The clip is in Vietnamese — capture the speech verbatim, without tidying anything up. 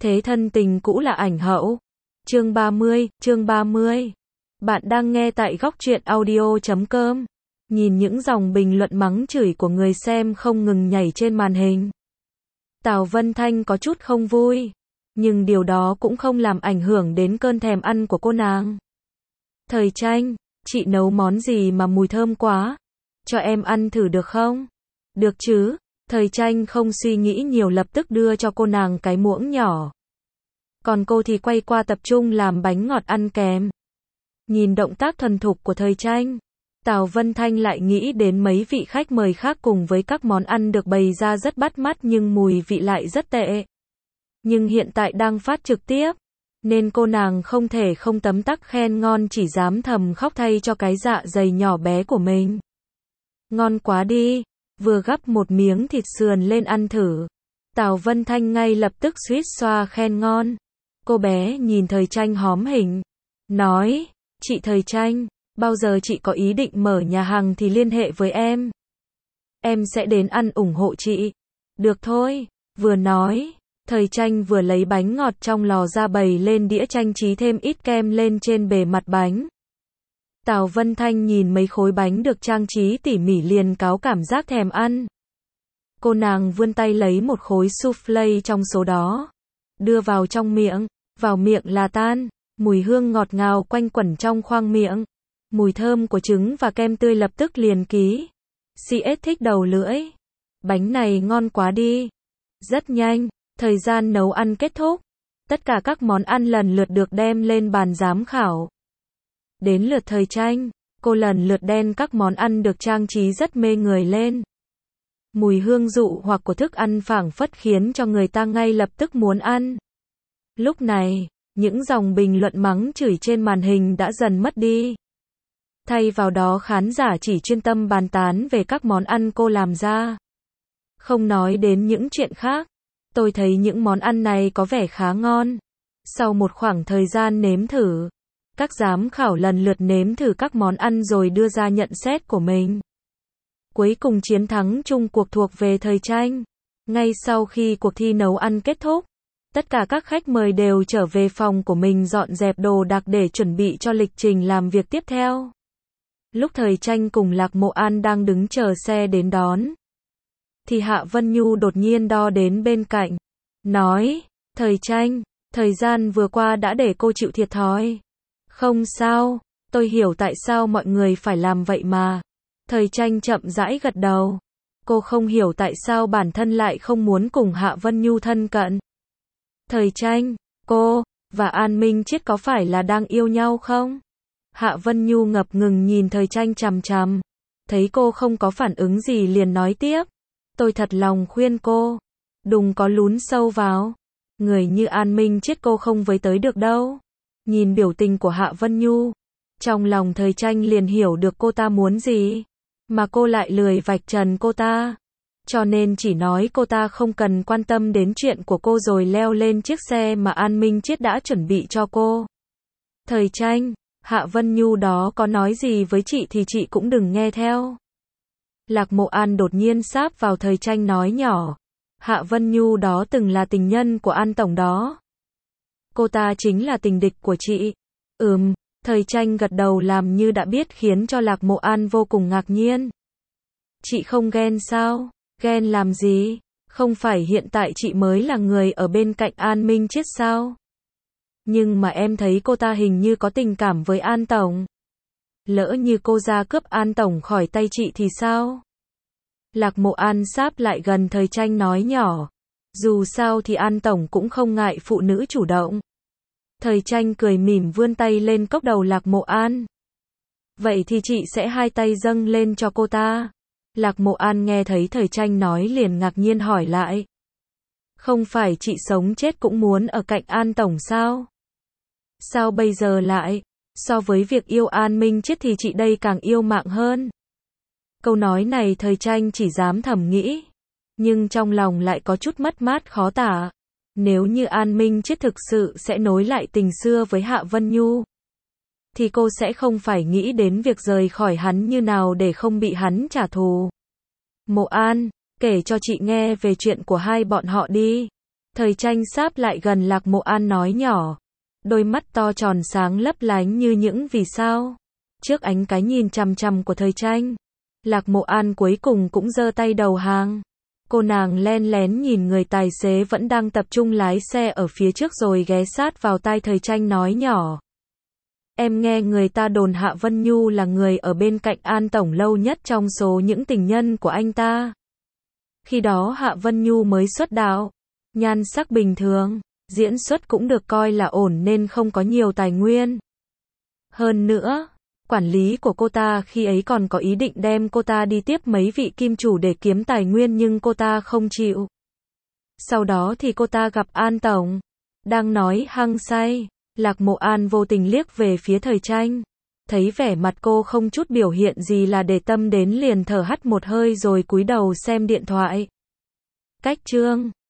Thế thân tình cũ là ảnh hậu. Chương ba mươi, chương ba mươi. Bạn đang nghe tại góc truyện audio chấm com. Nhìn những dòng bình luận mắng chửi của người xem không ngừng nhảy trên màn hình. Tào Vân Thanh có chút không vui. Nhưng điều đó cũng không làm ảnh hưởng đến cơn thèm ăn của cô nàng. Thời Tranh, chị nấu món gì mà mùi thơm quá? Cho em ăn thử được không? Được chứ? Thời Tranh không suy nghĩ nhiều lập tức đưa cho cô nàng cái muỗng nhỏ. Còn cô thì quay qua tập trung làm bánh ngọt ăn kèm. Nhìn động tác thuần thục của Thời Tranh, Tào Vân Thanh lại nghĩ đến mấy vị khách mời khác cùng với các món ăn được bày ra rất bắt mắt nhưng mùi vị lại rất tệ. Nhưng hiện tại đang phát trực tiếp, nên cô nàng không thể không tấm tắc khen ngon, chỉ dám thầm khóc thay cho cái dạ dày nhỏ bé của mình. Ngon quá đi, vừa gắp một miếng thịt sườn lên ăn thử. Tào Vân Thanh ngay lập tức suýt xoa khen ngon. Cô bé nhìn Thời Tranh hóm hỉnh, nói, chị Thời Tranh, bao giờ chị có ý định mở nhà hàng thì liên hệ với em. Em sẽ đến ăn ủng hộ chị. Được thôi, vừa nói, Thời Tranh vừa lấy bánh ngọt trong lò ra bày lên đĩa, trang trí thêm ít kem lên trên bề mặt bánh. Tào Vân Thanh nhìn mấy khối bánh được trang trí tỉ mỉ liền cáu cảm giác thèm ăn. Cô nàng vươn tay lấy một khối soufflé trong số đó, đưa vào trong miệng, vào miệng là tan, mùi hương ngọt ngào quanh quẩn trong khoang miệng. Mùi thơm của trứng và kem tươi lập tức liền ký. xê ét thích đầu lưỡi. Bánh này ngon quá đi. Rất nhanh, thời gian nấu ăn kết thúc. Tất cả các món ăn lần lượt được đem lên bàn giám khảo. Đến lượt Thời Tranh, cô lần lượt đem các món ăn được trang trí rất mê người lên. Mùi hương dụ hoặc của thức ăn phảng phất khiến cho người ta ngay lập tức muốn ăn. Lúc này, những dòng bình luận mắng chửi trên màn hình đã dần mất đi. Thay vào đó khán giả chỉ chuyên tâm bàn tán về các món ăn cô làm ra. Không nói đến những chuyện khác, tôi thấy những món ăn này có vẻ khá ngon. Sau một khoảng thời gian nếm thử, các giám khảo lần lượt nếm thử các món ăn rồi đưa ra nhận xét của mình. Cuối cùng chiến thắng chung cuộc thuộc về Thời Tranh. Ngay sau khi cuộc thi nấu ăn kết thúc, tất cả các khách mời đều trở về phòng của mình dọn dẹp đồ đạc để chuẩn bị cho lịch trình làm việc tiếp theo. Lúc Thời Tranh cùng Lạc Mộ An đang đứng chờ xe đến đón, thì Hạ Vân Nhu đột nhiên đo đến bên cạnh, nói, Thời Tranh, thời gian vừa qua đã để cô chịu thiệt thòi. Không sao, tôi hiểu tại sao mọi người phải làm vậy mà. Thời Tranh chậm rãi gật đầu. Cô không hiểu tại sao bản thân lại không muốn cùng Hạ Vân Nhu thân cận. Thời Tranh, cô và An Minh Chiết có phải là đang yêu nhau không? Hạ Vân Nhu ngập ngừng nhìn Thời Tranh chằm chằm. Thấy cô không có phản ứng gì liền nói tiếp. Tôi thật lòng khuyên cô, đừng có lún sâu vào. Người như An Minh Chiết cô không với tới được đâu. Nhìn biểu tình của Hạ Vân Nhu, trong lòng Thời Tranh liền hiểu được cô ta muốn gì. Mà cô lại lười vạch trần cô ta. Cho nên chỉ nói cô ta không cần quan tâm đến chuyện của cô rồi leo lên chiếc xe mà An Minh Chiết đã chuẩn bị cho cô. Thời Tranh, Hạ Vân Nhu đó có nói gì với chị thì chị cũng đừng nghe theo. Lạc Mộ An đột nhiên sáp vào Thời Tranh nói nhỏ. Hạ Vân Nhu đó từng là tình nhân của An Tổng đó. Cô ta chính là tình địch của chị. Ừm, Thời Tranh gật đầu làm như đã biết khiến cho Lạc Mộ An vô cùng ngạc nhiên. Chị không ghen sao? Ghen làm gì? Không phải hiện tại chị mới là người ở bên cạnh An Minh Chiết sao? Nhưng mà em thấy cô ta hình như có tình cảm với An Tổng. Lỡ như cô ra cướp An Tổng khỏi tay chị thì sao? Lạc Mộ An sáp lại gần Thời Tranh nói nhỏ. Dù sao thì An Tổng cũng không ngại phụ nữ chủ động. Thời Tranh cười mỉm vươn tay lên cốc đầu Lạc Mộ An. Vậy thì chị sẽ hai tay dâng lên cho cô ta. Lạc Mộ An nghe thấy Thời Tranh nói liền ngạc nhiên hỏi lại. Không phải chị sống chết cũng muốn ở cạnh An Tổng sao? Sao bây giờ lại? So với việc yêu An Minh Chiết thì chị đây càng yêu mạng hơn. Câu nói này Thời Tranh chỉ dám thầm nghĩ. Nhưng trong lòng lại có chút mất mát khó tả. Nếu như An Minh Chiết thực sự sẽ nối lại tình xưa với Hạ Vân Nhu, thì cô sẽ không phải nghĩ đến việc rời khỏi hắn như nào để không bị hắn trả thù. Mộ An, kể cho chị nghe về chuyện của hai bọn họ đi. Thời tranh sáp lại gần Lạc Mộ An nói nhỏ. Đôi mắt to tròn sáng lấp lánh như những vì sao. Trước ánh cái nhìn chằm chằm của thời tranh, Lạc Mộ An cuối cùng cũng giơ tay đầu hàng. Cô nàng len lén nhìn người tài xế vẫn đang tập trung lái xe ở phía trước rồi ghé sát vào tai thời tranh nói nhỏ. Em nghe người ta đồn Hạ Vân Nhu là người ở bên cạnh An Tổng lâu nhất trong số những tình nhân của anh ta. Khi đó Hạ Vân Nhu mới xuất đạo, nhan sắc bình thường, diễn xuất cũng được coi là ổn nên không có nhiều tài nguyên. Hơn nữa, quản lý của cô ta khi ấy còn có ý định đem cô ta đi tiếp mấy vị kim chủ để kiếm tài nguyên nhưng cô ta không chịu. Sau đó thì cô ta gặp An Tổng. Đang nói hăng say, Lạc Mộ An vô tình liếc về phía thời tranh. Thấy vẻ mặt cô không chút biểu hiện gì là để tâm đến liền thở hắt một hơi rồi cúi đầu xem điện thoại. Cách chương